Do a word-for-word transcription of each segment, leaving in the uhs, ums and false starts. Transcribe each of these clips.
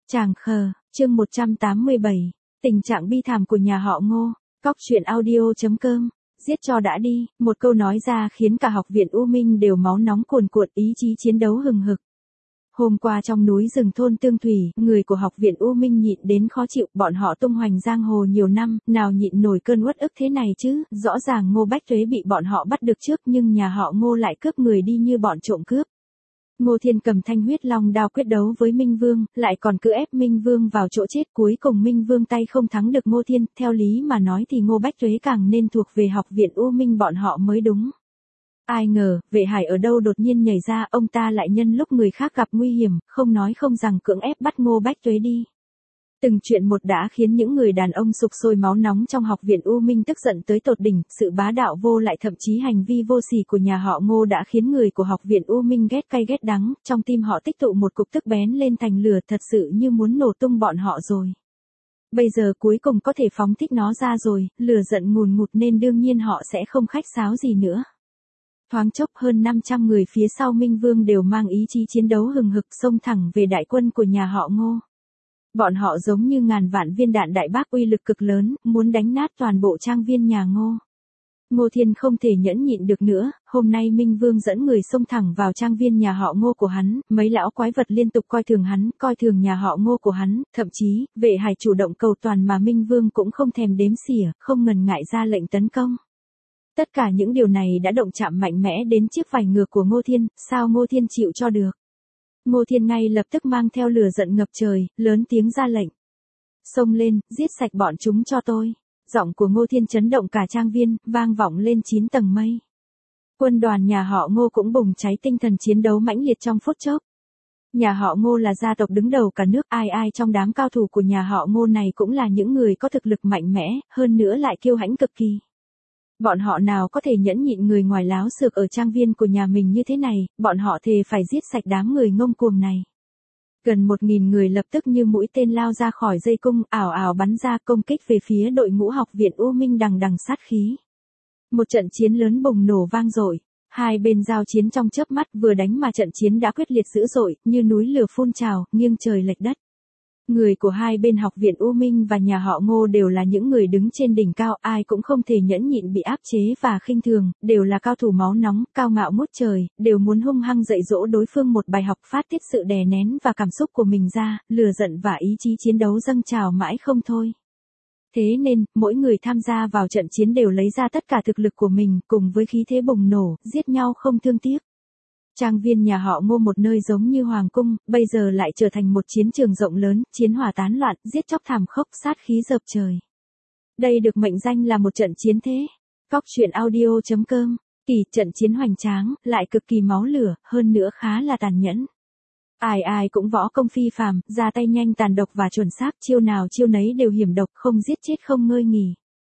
Tràng khờ, chương một trăm tám mươi bảy, tình trạng bi thảm của nhà họ Ngô, cóc truyện audio.com, giết cho đã đi, một câu nói ra khiến cả học viện U Minh đều máu nóng cuồn cuộn, ý chí chiến đấu hừng hực. Hôm qua trong núi rừng thôn Tương Thủy, người của học viện U Minh nhịn đến khó chịu, bọn họ tung hoành giang hồ nhiều năm, nào nhịn nổi cơn uất ức thế này chứ, rõ ràng Ngô Bách Tuế bị bọn họ bắt được trước nhưng nhà họ Ngô lại cướp người đi như bọn trộm cướp. Ngô Thiên cầm thanh huyết long đao quyết đấu với Minh Vương, lại còn cứ ép Minh Vương vào chỗ chết, cuối cùng Minh Vương tay không thắng được Ngô Thiên, theo lý mà nói thì Ngô Bách Tuế càng nên thuộc về học viện U Minh bọn họ mới đúng. Ai ngờ, Vệ Hải ở đâu đột nhiên nhảy ra, ông ta lại nhân lúc người khác gặp nguy hiểm, không nói không rằng cưỡng ép bắt Ngô Bách Tuế đi. Từng chuyện một đã khiến những người đàn ông sục sôi máu nóng trong học viện U Minh tức giận tới tột đỉnh, sự bá đạo vô lại thậm chí hành vi vô sỉ của nhà họ Ngô đã khiến người của học viện U Minh ghét cay ghét đắng, trong tim họ tích tụ một cục tức bén lên thành lửa, thật sự như muốn nổ tung bọn họ rồi. Bây giờ cuối cùng có thể phóng thích nó ra rồi, lửa giận ngùn ngụt nên đương nhiên họ sẽ không khách sáo gì nữa. Thoáng chốc hơn năm trăm người phía sau Minh Vương đều mang ý chí chiến đấu hừng hực xông thẳng về đại quân của nhà họ Ngô. Bọn họ giống như ngàn vạn viên đạn đại bác uy lực cực lớn, muốn đánh nát toàn bộ trang viên nhà Ngô. Ngô Thiên không thể nhẫn nhịn được nữa, hôm nay Minh Vương dẫn người xông thẳng vào trang viên nhà họ Ngô của hắn, mấy lão quái vật liên tục coi thường hắn, coi thường nhà họ Ngô của hắn, thậm chí, Vệ Hải chủ động cầu toàn mà Minh Vương cũng không thèm đếm xỉa, không ngần ngại ra lệnh tấn công. Tất cả những điều này đã động chạm mạnh mẽ đến chiếc vảy ngược của Ngô Thiên, sao Ngô Thiên chịu cho được. Ngô Thiên ngay lập tức mang theo lửa giận ngập trời, lớn tiếng ra lệnh. Xông lên, giết sạch bọn chúng cho tôi. Giọng của Ngô Thiên chấn động cả trang viên, vang vọng lên chín tầng mây. Quân đoàn nhà họ Ngô cũng bùng cháy tinh thần chiến đấu mãnh liệt trong phút chốc. Nhà họ Ngô là gia tộc đứng đầu cả nước, ai ai trong đám cao thủ của nhà họ Ngô này cũng là những người có thực lực mạnh mẽ, hơn nữa lại kiêu hãnh cực kỳ. Bọn họ nào có thể nhẫn nhịn người ngoài láo xược ở trang viên của nhà mình như thế này, bọn họ thề phải giết sạch đám người ngông cuồng này. Gần một nghìn người lập tức như mũi tên lao ra khỏi dây cung, ảo ảo bắn ra công kích về phía đội ngũ học viện U Minh đằng đằng sát khí. Một trận chiến lớn bùng nổ vang dội, hai bên giao chiến trong chớp mắt, vừa đánh mà trận chiến đã quyết liệt dữ dội, như núi lửa phun trào, nghiêng trời lệch đất. Người của hai bên học viện U Minh và nhà họ Ngô đều là những người đứng trên đỉnh cao, ai cũng không thể nhẫn nhịn bị áp chế và khinh thường, đều là cao thủ máu nóng, cao ngạo ngút trời, đều muốn hung hăng dạy dỗ đối phương một bài học, phát tiết sự đè nén và cảm xúc của mình ra, lửa giận và ý chí chiến đấu dâng trào mãi không thôi. Thế nên, mỗi người tham gia vào trận chiến đều lấy ra tất cả thực lực của mình, cùng với khí thế bùng nổ, giết nhau không thương tiếc. Trang viên nhà họ Ngô một nơi giống như hoàng cung, bây giờ lại trở thành một chiến trường rộng lớn, chiến hỏa tán loạn, giết chóc thảm khốc, sát khí dập trời. Đây được mệnh danh là một trận chiến thế. Cóc truyện audio.com, kỳ trận chiến hoành tráng, lại cực kỳ máu lửa, hơn nữa khá là tàn nhẫn. Ai ai cũng võ công phi phàm, ra tay nhanh tàn độc và chuẩn xác, chiêu nào chiêu nấy đều hiểm độc, không giết chết không ngơi nghỉ.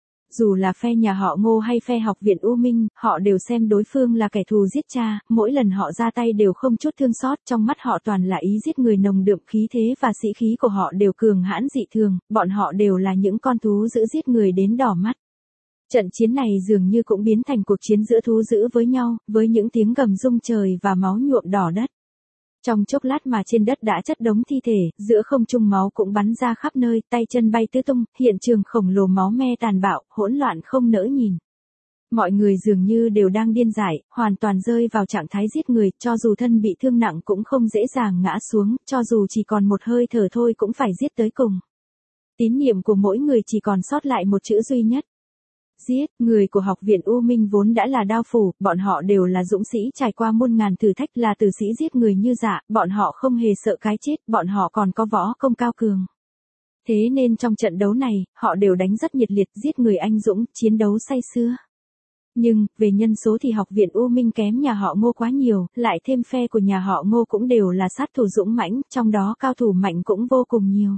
Dù là phe nhà họ Ngô hay phe học viện U Minh, họ đều xem đối phương là kẻ thù giết cha, mỗi lần họ ra tay đều không chút thương xót, trong mắt họ toàn là ý giết người, nồng đượm khí thế và sĩ khí của họ đều cường hãn dị thường, bọn họ đều là những con thú dữ giết người đến đỏ mắt. Trận chiến này dường như cũng biến thành cuộc chiến giữa thú dữ với nhau, với những tiếng gầm rung trời và máu nhuộm đỏ đất. Trong chốc lát mà trên đất đã chất đống thi thể, giữa không trung máu cũng bắn ra khắp nơi, tay chân bay tứ tung, hiện trường khổng lồ máu me tàn bạo, hỗn loạn không nỡ nhìn. Mọi người dường như đều đang điên dại, hoàn toàn rơi vào trạng thái giết người, cho dù thân bị thương nặng cũng không dễ dàng ngã xuống, cho dù chỉ còn một hơi thở thôi cũng phải giết tới cùng. Tín niệm của mỗi người chỉ còn sót lại một chữ duy nhất. Giết, người của học viện U Minh vốn đã là đao phủ, bọn họ đều là dũng sĩ trải qua muôn ngàn thử thách, là tử sĩ giết người như dạ, bọn họ không hề sợ cái chết, bọn họ còn có võ công cao cường. Thế nên trong trận đấu này, họ đều đánh rất nhiệt liệt, giết người anh dũng, chiến đấu say sưa. Nhưng, về nhân số thì học viện U Minh kém nhà họ Ngô quá nhiều, lại thêm phe của nhà họ Ngô cũng đều là sát thủ dũng mãnh, trong đó cao thủ mạnh cũng vô cùng nhiều.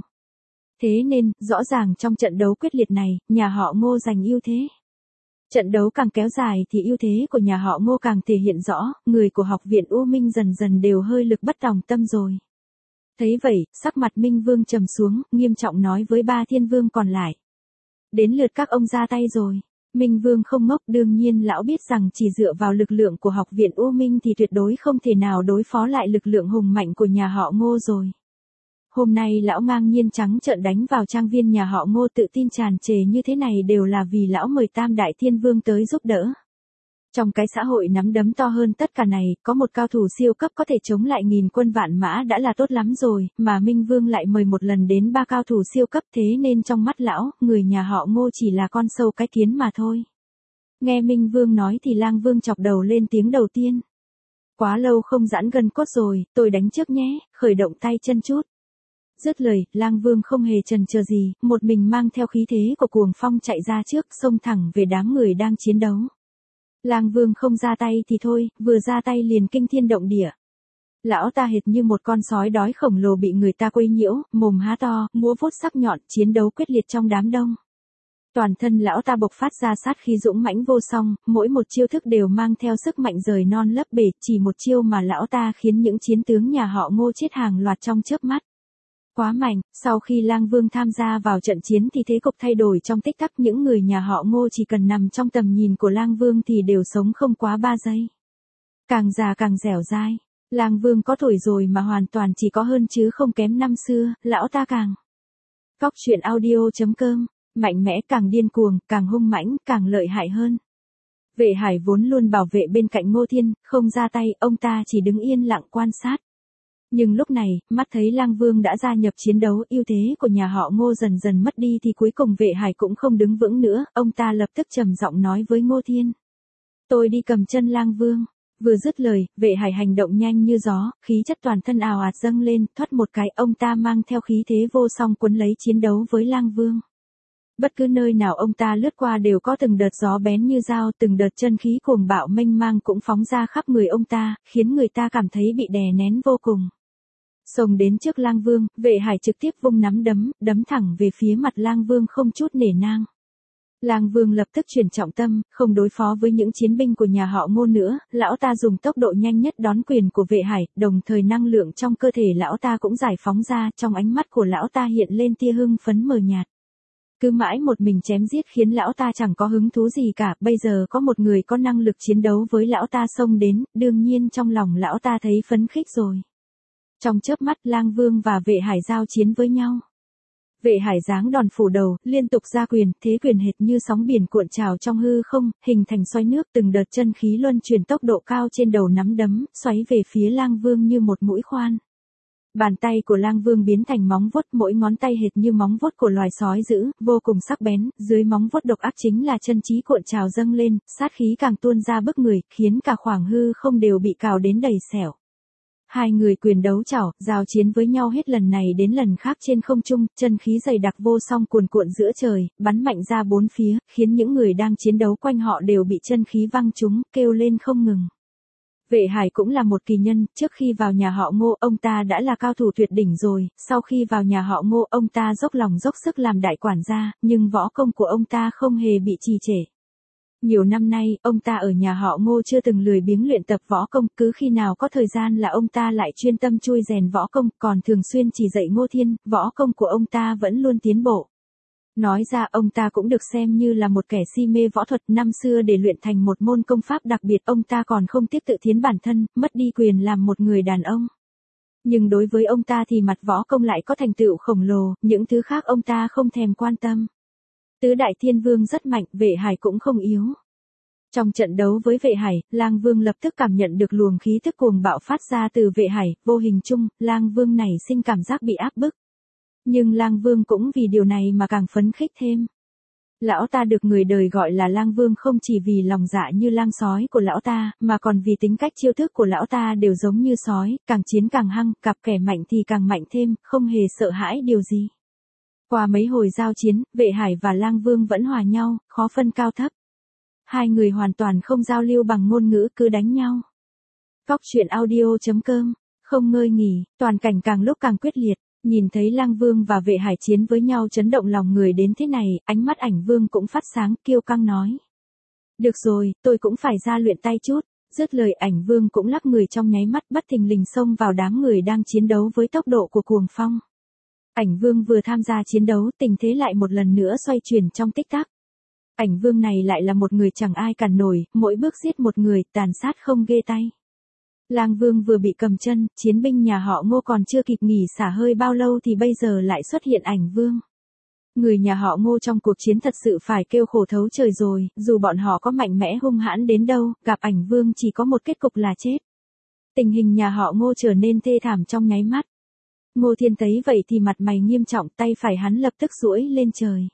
Thế nên, rõ ràng trong trận đấu quyết liệt này, nhà họ Ngô giành ưu thế. Trận đấu càng kéo dài thì ưu thế của nhà họ Ngô càng thể hiện rõ, người của học viện U Minh dần dần đều hơi lực bất tòng tâm rồi. Thấy vậy, sắc mặt Minh Vương trầm xuống, nghiêm trọng nói với ba thiên vương còn lại. Đến lượt các ông ra tay rồi. Minh Vương không ngốc, đương nhiên lão biết rằng chỉ dựa vào lực lượng của học viện U Minh thì tuyệt đối không thể nào đối phó lại lực lượng hùng mạnh của nhà họ Ngô rồi. hôm nay lão ngang nhiên trắng trợn đánh vào trang viên nhà họ Ngô, tự tin tràn trề như thế này đều là vì lão mời Tam Đại Thiên Vương tới giúp đỡ. Trong cái xã hội nắm đấm to hơn tất cả này, có một cao thủ siêu cấp có thể chống lại nghìn quân vạn mã đã là tốt lắm rồi, mà Minh Vương lại mời một lần đến ba cao thủ siêu cấp, thế nên trong mắt lão, người nhà họ Ngô chỉ là con sâu cái kiến mà thôi. Nghe Minh Vương nói thì Lang Vương chọc đầu lên tiếng đầu tiên. Quá lâu không giãn gân cốt rồi, tôi đánh trước nhé, khởi động tay chân chút. Dứt lời, Lang Vương không hề chần chờ gì, một mình mang theo khí thế của cuồng phong chạy ra trước, xông thẳng về đám người đang chiến đấu. Lang Vương không ra tay thì thôi, vừa ra tay liền kinh thiên động địa. Lão ta hệt như một con sói đói khổng lồ bị người ta quấy nhiễu, mồm há to, múa vuốt sắc nhọn, chiến đấu quyết liệt trong đám đông. Toàn thân lão ta bộc phát ra sát khí dũng mãnh vô song, mỗi một chiêu thức đều mang theo sức mạnh rời non lấp bể, chỉ một chiêu mà lão ta khiến những chiến tướng nhà họ Ngô chết hàng loạt trong chớp mắt. Quá mạnh, sau khi Lang Vương tham gia vào trận chiến thì thế cục thay đổi trong tích tắc, những người nhà họ Ngô chỉ cần nằm trong tầm nhìn của Lang Vương thì đều sống không quá ba giây. Càng già càng dẻo dai, Lang Vương có tuổi rồi mà hoàn toàn chỉ có hơn chứ không kém năm xưa, lão ta càng. Cóc truyện audio chấm com, mạnh mẽ, càng điên cuồng, càng hung mãnh, càng lợi hại hơn. Vệ Hải vốn luôn bảo vệ bên cạnh Ngô Thiên, không ra tay, ông ta chỉ đứng yên lặng quan sát. Nhưng lúc này, mắt thấy Lang Vương đã gia nhập chiến đấu, ưu thế của nhà họ Ngô dần dần mất đi thì cuối cùng Vệ Hải cũng không đứng vững nữa, ông ta lập tức trầm giọng nói với Ngô Thiên. Tôi đi cầm chân Lang Vương. Vừa dứt lời, Vệ Hải hành động nhanh như gió, khí chất toàn thân ào ạt dâng lên, thoát một cái, ông ta mang theo khí thế vô song cuốn lấy chiến đấu với Lang Vương. Bất cứ nơi nào ông ta lướt qua đều có từng đợt gió bén như dao, từng đợt chân khí cuồng bạo mênh mang cũng phóng ra khắp người ông ta, khiến người ta cảm thấy bị đè nén vô cùng. Xông đến trước Lang Vương, Vệ Hải trực tiếp vung nắm đấm, đấm thẳng về phía mặt Lang Vương không chút nể nang. Lang Vương lập tức chuyển trọng tâm, không đối phó với những chiến binh của nhà họ Ngô nữa, lão ta dùng tốc độ nhanh nhất đón quyền của Vệ Hải, đồng thời năng lượng trong cơ thể lão ta cũng giải phóng ra, trong ánh mắt của lão ta hiện lên tia hưng phấn mờ nhạt. Cứ mãi một mình chém giết khiến lão ta chẳng có hứng thú gì cả, bây giờ có một người có năng lực chiến đấu với lão ta xông đến, đương nhiên trong lòng lão ta thấy phấn khích rồi. Trong chớp mắt, Lang Vương và Vệ Hải giao chiến với nhau. Vệ Hải giáng đòn phủ đầu, liên tục ra quyền, thế quyền hệt như sóng biển cuộn trào trong hư không, hình thành xoáy nước, từng đợt chân khí luân chuyển tốc độ cao trên đầu nắm đấm, xoáy về phía Lang Vương như một mũi khoan. Bàn tay của Lang Vương biến thành móng vuốt, mỗi ngón tay hệt như móng vuốt của loài sói dữ, vô cùng sắc bén, dưới móng vuốt độc ác chính là chân trí cuộn trào dâng lên, sát khí càng tuôn ra bức người, khiến cả khoảng hư không đều bị cào đến đầy sẹo. Hai người quyền đấu chảo, giao chiến với nhau hết lần này đến lần khác trên không trung, chân khí dày đặc vô song cuồn cuộn giữa trời, bắn mạnh ra bốn phía, khiến những người đang chiến đấu quanh họ đều bị chân khí văng trúng, kêu lên không ngừng. Vệ Hải cũng là một kỳ nhân, trước khi vào nhà họ Ngô, ông ta đã là cao thủ tuyệt đỉnh rồi, sau khi vào nhà họ Ngô, ông ta dốc lòng dốc sức làm đại quản gia, nhưng võ công của ông ta không hề bị trì trệ. Nhiều năm nay, ông ta ở nhà họ Ngô chưa từng lười biếng luyện tập võ công, cứ khi nào có thời gian là ông ta lại chuyên tâm chui rèn võ công, còn thường xuyên chỉ dạy Ngô Thiên, võ công của ông ta vẫn luôn tiến bộ. Nói ra ông ta cũng được xem như là một kẻ si mê võ thuật, năm xưa để luyện thành một môn công pháp đặc biệt ông ta còn không tiếc tự thiến bản thân, mất đi quyền làm một người đàn ông. Nhưng đối với ông ta thì mặt võ công lại có thành tựu khổng lồ, những thứ khác ông ta không thèm quan tâm. Tứ Đại Thiên Vương rất mạnh, Vệ Hải cũng không yếu. Trong trận đấu với Vệ Hải, Lang Vương lập tức cảm nhận được luồng khí tức cuồng bạo phát ra từ Vệ Hải, vô hình chung, Lang Vương này sinh cảm giác bị áp bức. Nhưng Lang Vương cũng vì điều này mà càng phấn khích thêm. Lão ta được người đời gọi là Lang Vương không chỉ vì lòng dạ như lang sói của lão ta, mà còn vì tính cách chiêu thức của lão ta đều giống như sói, càng chiến càng hăng, gặp kẻ mạnh thì càng mạnh thêm, không hề sợ hãi điều gì. Qua mấy hồi giao chiến, Vệ Hải và Lang Vương vẫn hòa nhau, khó phân cao thấp. Hai người hoàn toàn không giao lưu bằng ngôn ngữ, cứ đánh nhau. Cóc truyện audio chấm com, không ngơi nghỉ, toàn cảnh càng lúc càng quyết liệt. Nhìn thấy Lang Vương và Vệ Hải chiến với nhau chấn động lòng người đến thế này, ánh mắt Ảnh Vương cũng phát sáng, kiêu căng nói. Được rồi, tôi cũng phải ra luyện tay chút. Dứt lời, Ảnh Vương cũng lắc người trong nháy mắt, bất thình lình xông vào đám người đang chiến đấu với tốc độ của cuồng phong. Ảnh Vương vừa tham gia chiến đấu, tình thế lại một lần nữa xoay chuyển trong tích tắc. Ảnh Vương này lại là một người chẳng ai cản nổi, mỗi bước giết một người, tàn sát không ghê tay. Lang Vương vừa bị cầm chân, chiến binh nhà họ Ngô còn chưa kịp nghỉ xả hơi bao lâu thì bây giờ lại xuất hiện Ảnh Vương. Người nhà họ Ngô trong cuộc chiến thật sự phải kêu khổ thấu trời rồi, dù bọn họ có mạnh mẽ hung hãn đến đâu, gặp Ảnh Vương chỉ có một kết cục là chết. Tình hình nhà họ Ngô trở nên thê thảm trong nháy mắt. Ngô Thiên thấy vậy thì mặt mày nghiêm trọng, tay phải hắn lập tức duỗi lên trời.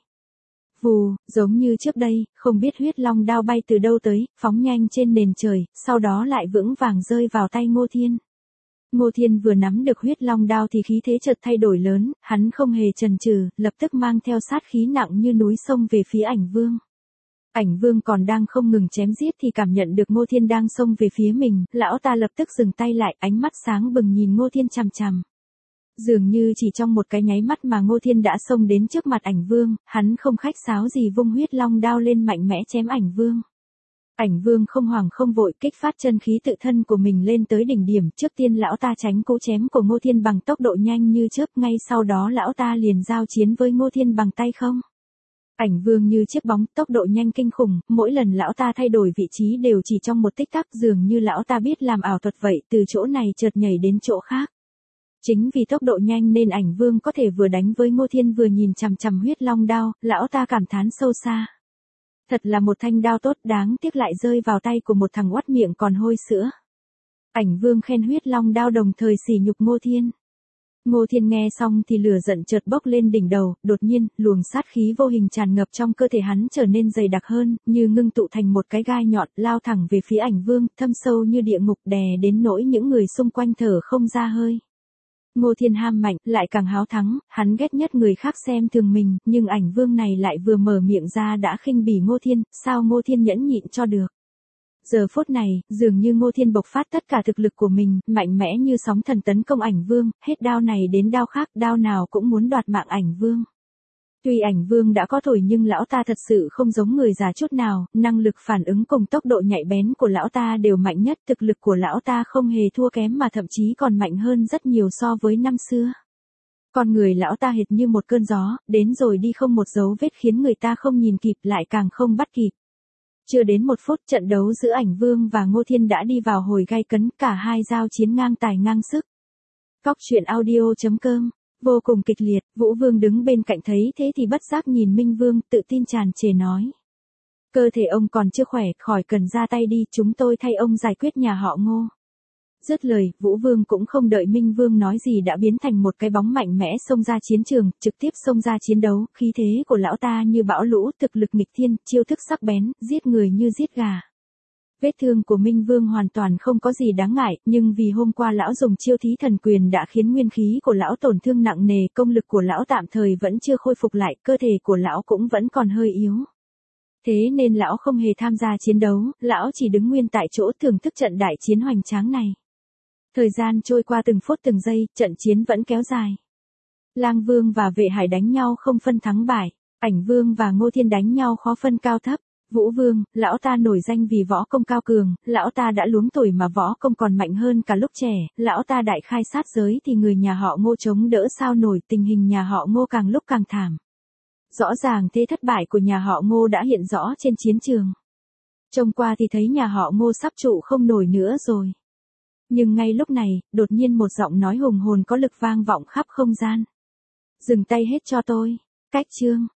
Vù, giống như trước đây, không biết huyết long đao bay từ đâu tới, phóng nhanh trên nền trời, sau đó lại vững vàng rơi vào tay Ngô Thiên. Ngô Thiên vừa nắm được huyết long đao thì khí thế chợt thay đổi lớn, hắn không hề chần chừ, lập tức mang theo sát khí nặng như núi xông về phía Ảnh Vương. Ảnh Vương còn đang không ngừng chém giết thì cảm nhận được Ngô Thiên đang xông về phía mình, lão ta lập tức dừng tay lại, ánh mắt sáng bừng nhìn Ngô Thiên chằm chằm. Dường như chỉ trong một cái nháy mắt mà Ngô Thiên đã xông đến trước mặt Ảnh Vương, hắn không khách sáo gì vung huyết long đao lên mạnh mẽ chém Ảnh Vương. Ảnh Vương không hoảng không vội, kích phát chân khí tự thân của mình lên tới đỉnh điểm, trước tiên lão ta tránh cú chém của Ngô Thiên bằng tốc độ nhanh như chớp, ngay sau đó lão ta liền giao chiến với Ngô Thiên bằng tay không. Ảnh Vương như chiếc bóng, tốc độ nhanh kinh khủng, mỗi lần lão ta thay đổi vị trí đều chỉ trong một tích tắc, dường như lão ta biết làm ảo thuật vậy, từ chỗ này chợt nhảy đến chỗ khác. Chính vì tốc độ nhanh nên Ảnh Vương có thể vừa đánh với Ngô Thiên vừa nhìn chằm chằm huyết long đao, lão ta cảm thán sâu xa. Thật là một thanh đao tốt, đáng tiếc lại rơi vào tay của một thằng oắt miệng còn hôi sữa. Ảnh Vương khen huyết long đao đồng thời sỉ nhục Ngô Thiên. Ngô Thiên nghe xong thì lửa giận chợt bốc lên đỉnh đầu, đột nhiên, luồng sát khí vô hình tràn ngập trong cơ thể hắn trở nên dày đặc hơn, như ngưng tụ thành một cái gai nhọn, lao thẳng về phía Ảnh Vương, thâm sâu như địa ngục, đè đến nỗi những người xung quanh thở không ra hơi. Ngô Thiên ham mạnh, lại càng háo thắng, hắn ghét nhất người khác xem thường mình, nhưng Ảnh Vương này lại vừa mở miệng ra đã khinh bỉ Ngô Thiên, sao Ngô Thiên nhẫn nhịn cho được. Giờ phút này, dường như Ngô Thiên bộc phát tất cả thực lực của mình, mạnh mẽ như sóng thần tấn công Ảnh Vương, hết đao này đến đao khác, đao nào cũng muốn đoạt mạng Ảnh Vương. Tuy Ảnh Vương đã có tuổi nhưng lão ta thật sự không giống người già chút nào, năng lực phản ứng cùng tốc độ nhạy bén của lão ta đều mạnh nhất, thực lực của lão ta không hề thua kém mà thậm chí còn mạnh hơn rất nhiều so với năm xưa. Con người lão ta hệt như một cơn gió, đến rồi đi không một dấu vết khiến người ta không nhìn kịp lại càng không bắt kịp. Chưa đến một phút trận đấu giữa Ảnh Vương và Ngô Thiên đã đi vào hồi gay cấn, cả hai giao chiến ngang tài ngang sức. Cóc truyện audio chấm com vô cùng kịch liệt, Vũ Vương đứng bên cạnh thấy thế thì bất giác nhìn Minh Vương, tự tin tràn trề nói. Cơ thể ông còn chưa khỏe, khỏi cần ra tay đi, chúng tôi thay ông giải quyết nhà họ Ngô. Dứt lời, Vũ Vương cũng không đợi Minh Vương nói gì đã biến thành một cái bóng mạnh mẽ xông ra chiến trường, trực tiếp xông ra chiến đấu, khí thế của lão ta như bão lũ, thực lực nghịch thiên, chiêu thức sắc bén, giết người như giết gà. Vết thương của Minh Vương hoàn toàn không có gì đáng ngại, nhưng vì hôm qua lão dùng chiêu thí thần quyền đã khiến nguyên khí của lão tổn thương nặng nề, công lực của lão tạm thời vẫn chưa khôi phục lại, cơ thể của lão cũng vẫn còn hơi yếu. Thế nên lão không hề tham gia chiến đấu, lão chỉ đứng nguyên tại chỗ thưởng thức trận đại chiến hoành tráng này. Thời gian trôi qua từng phút từng giây, trận chiến vẫn kéo dài. Lang Vương và Vệ Hải đánh nhau không phân thắng bại, Ảnh Vương và Ngô Thiên đánh nhau khó phân cao thấp. Vũ Vương, lão ta nổi danh vì võ công cao cường, lão ta đã luống tuổi mà võ công còn mạnh hơn cả lúc trẻ, lão ta đại khai sát giới thì người nhà họ Ngô chống đỡ sao nổi, tình hình nhà họ Ngô càng lúc càng thảm. Rõ ràng thế thất bại của nhà họ Ngô đã hiện rõ trên chiến trường. Trông qua thì thấy nhà họ Ngô sắp trụ không nổi nữa rồi. Nhưng ngay lúc này, đột nhiên một giọng nói hùng hồn có lực vang vọng khắp không gian. Dừng tay hết cho tôi. Cách chương.